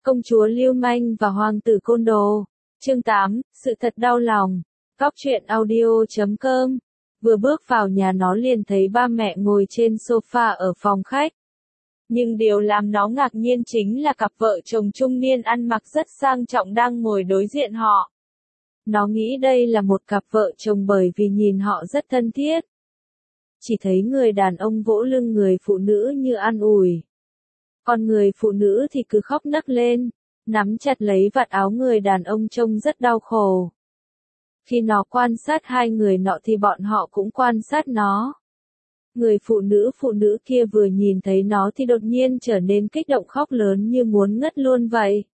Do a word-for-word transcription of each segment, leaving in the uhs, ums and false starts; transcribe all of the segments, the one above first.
Công chúa Lưu Manh và Hoàng tử Côn Đồ. Chương tám, sự thật đau lòng. Cóc truyện audio chấm com. Vừa bước vào nhà nó liền thấy ba mẹ ngồi trên sofa ở phòng khách. Nhưng điều làm nó ngạc nhiên chính là cặp vợ chồng trung niên ăn mặc rất sang trọng đang ngồi đối diện họ. Nó nghĩ đây là một cặp vợ chồng bởi vì nhìn họ rất thân thiết. Chỉ thấy người đàn ông vỗ lưng người phụ nữ như an ủi. Còn người phụ nữ thì cứ khóc nấc lên, nắm chặt lấy vạt áo người đàn ông trông rất đau khổ. Khi nó quan sát hai người nọ thì bọn họ cũng quan sát nó. Người phụ nữ phụ nữ kia vừa nhìn thấy nó thì đột nhiên trở nên kích động khóc lớn như muốn ngất luôn vậy.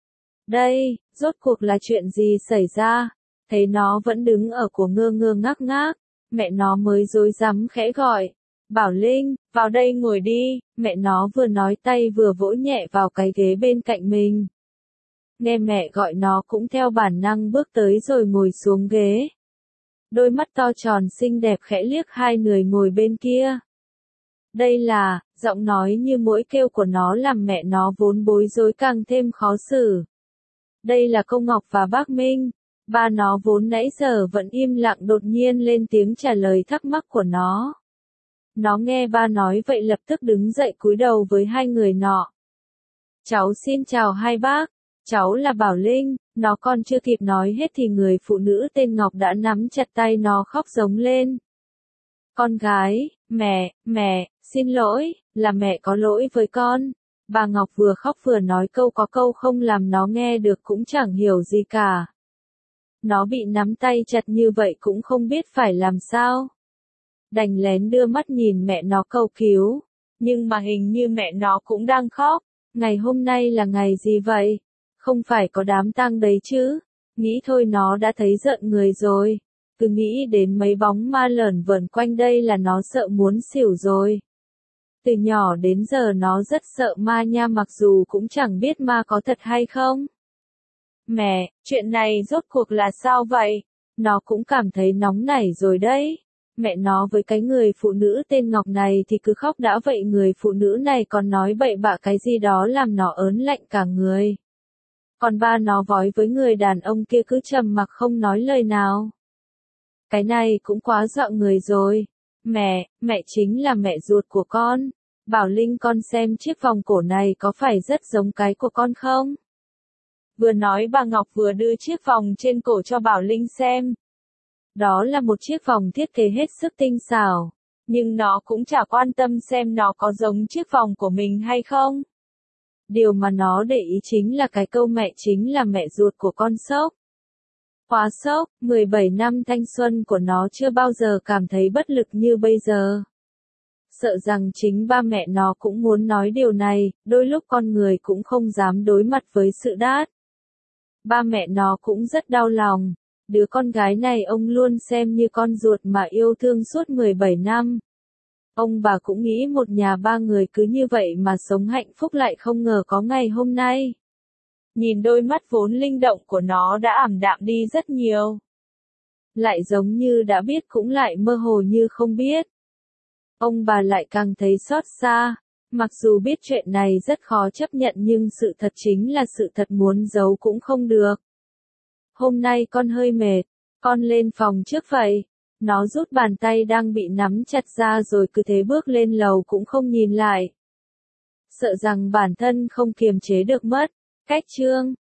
Đây, rốt cuộc là chuyện gì xảy ra? Thấy nó vẫn đứng ở của ngơ ngơ ngác ngác, mẹ nó mới rối rắm khẽ gọi. Bảo Linh, vào đây ngồi đi, mẹ nó vừa nói tay vừa vỗ nhẹ vào cái ghế bên cạnh mình. Nghe mẹ gọi nó cũng theo bản năng bước tới rồi ngồi xuống ghế. Đôi mắt to tròn xinh đẹp khẽ liếc hai người ngồi bên kia. Đây là, giọng nói như mỗi kêu của nó làm mẹ nó vốn bối rối càng thêm khó xử. Đây là cô Ngọc và bác Minh. Ba nó vốn nãy giờ vẫn im lặng đột nhiên lên tiếng trả lời thắc mắc của nó. Nó nghe ba nói vậy lập tức đứng dậy cúi đầu với hai người nọ. Cháu xin chào hai bác, cháu là Bảo Linh. Nó còn chưa kịp nói hết thì người phụ nữ tên Ngọc đã nắm chặt tay nó khóc giống lên. Con gái, mẹ, mẹ, xin lỗi, là mẹ có lỗi với con. Bà Ngọc vừa khóc vừa nói câu có câu không làm nó nghe được cũng chẳng hiểu gì cả. Nó bị nắm tay chặt như vậy cũng không biết phải làm sao. Đành lén đưa mắt nhìn mẹ nó cầu cứu. Nhưng mà hình như mẹ nó cũng đang khóc. Ngày hôm nay là ngày gì vậy? Không phải có đám tang đấy chứ? Nghĩ thôi nó đã thấy giận người rồi. Cứ nghĩ đến mấy bóng ma lởn vởn quanh đây là nó sợ muốn xỉu rồi. Từ nhỏ đến giờ nó rất sợ ma nha, mặc dù cũng chẳng biết ma có thật hay không. Mẹ, chuyện này rốt cuộc là sao vậy? Nó cũng cảm thấy nóng nảy rồi đấy. Mẹ nó với cái người phụ nữ tên Ngọc này thì cứ khóc đã vậy, người phụ nữ này còn nói bậy bạ cái gì đó làm nó ớn lạnh cả người. Còn ba nó vói với người đàn ông kia cứ trầm mặc không nói lời nào. Cái này cũng quá dọa người rồi. Mẹ, mẹ chính là mẹ ruột của con. Bảo Linh, con xem chiếc vòng cổ này có phải rất giống cái của con không? Vừa nói bà Ngọc vừa đưa chiếc vòng trên cổ cho Bảo Linh xem. Đó là một chiếc vòng thiết kế hết sức tinh xảo, nhưng nó cũng chả quan tâm xem nó có giống chiếc vòng của mình hay không. Điều mà nó để ý chính là cái câu mẹ chính là mẹ ruột của con sốc. Quá sốc, mười bảy năm thanh xuân của nó chưa bao giờ cảm thấy bất lực như bây giờ. Sợ rằng chính ba mẹ nó cũng muốn nói điều này, đôi lúc con người cũng không dám đối mặt với sự đát. Ba mẹ nó cũng rất đau lòng. Đứa con gái này ông luôn xem như con ruột mà yêu thương suốt mười bảy năm. Ông bà cũng nghĩ một nhà ba người cứ như vậy mà sống hạnh phúc, lại không ngờ có ngày hôm nay. Nhìn đôi mắt vốn linh động của nó đã ảm đạm đi rất nhiều. Lại giống như đã biết cũng lại mơ hồ như không biết. Ông bà lại càng thấy xót xa. Mặc dù biết chuyện này rất khó chấp nhận nhưng sự thật chính là sự thật, muốn giấu cũng không được. Hôm nay con hơi mệt, con lên phòng trước vậy. Nó rút bàn tay đang bị nắm chặt ra rồi cứ thế bước lên lầu cũng không nhìn lại. Sợ rằng bản thân không kiềm chế được mất. Cách chương